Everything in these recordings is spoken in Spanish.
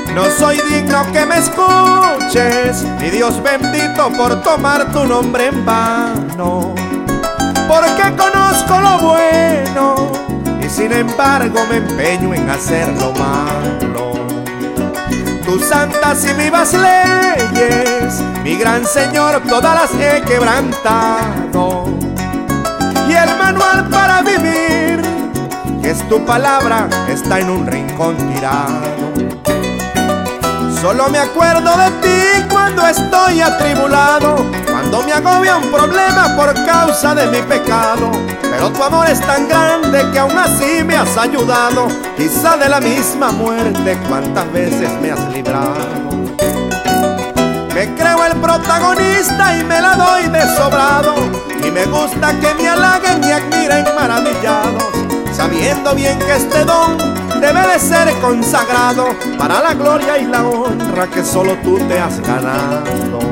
No soy digno que me escuches, mi Dios bendito, por tomar tu nombre en vano. Porque conozco lo bueno y sin embargo me empeño en hacer lo malo. Tus santas y vivas leyes, mi gran Señor, todas las he quebrantado. Y el manual para vivir, que es tu palabra, está en un rincón tirado. Solo me acuerdo de ti cuando estoy atribulado, cuando me agobia un problema por causa de mi pecado. Pero tu amor es tan grande que aún así me has ayudado. Quizá de la misma muerte cuántas veces me has librado. Me creo el protagonista y me la doy de sobrado, y me gusta que me halaguen y admiren maravillados, sabiendo bien que este don debe de ser consagrado para la gloria y la honra que solo tú te has ganado.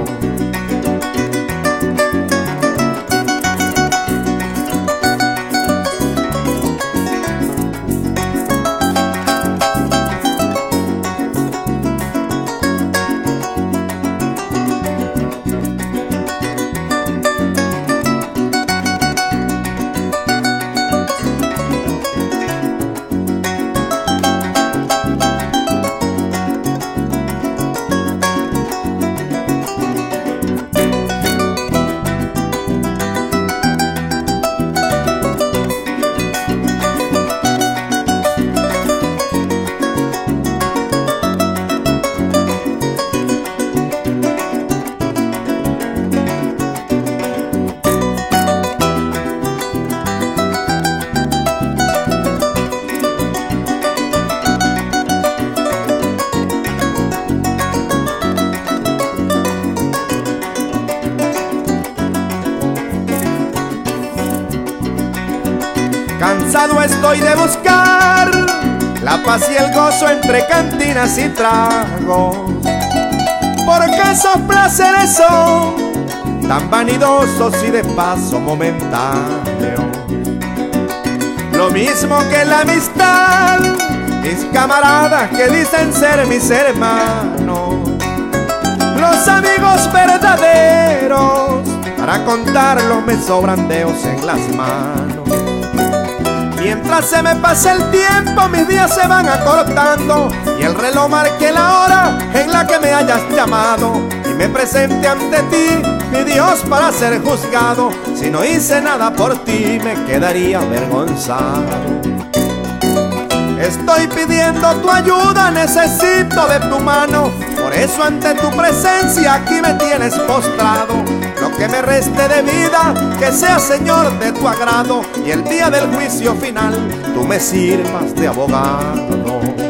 Cansado estoy de buscar la paz y el gozo entre cantinas y tragos, porque esos placeres son tan vanidosos y de paso momentáneos. Lo mismo que la amistad, mis camaradas que dicen ser mis hermanos, los amigos verdaderos, para contarlos me sobran dedos en las manos. Mientras se me pasa el tiempo, mis días se van acortando, y el reloj marque la hora en la que me hayas llamado, y me presente ante ti, mi Dios, para ser juzgado. Si no hice nada por ti, me quedaría avergonzado. Estoy pidiendo tu ayuda, necesito de tu mano, por eso ante tu presencia aquí me tienes postrado. Lo que me reste de vida, que sea, Señor, de tu agrado, y el día del juicio final tú me sirvas de abogado.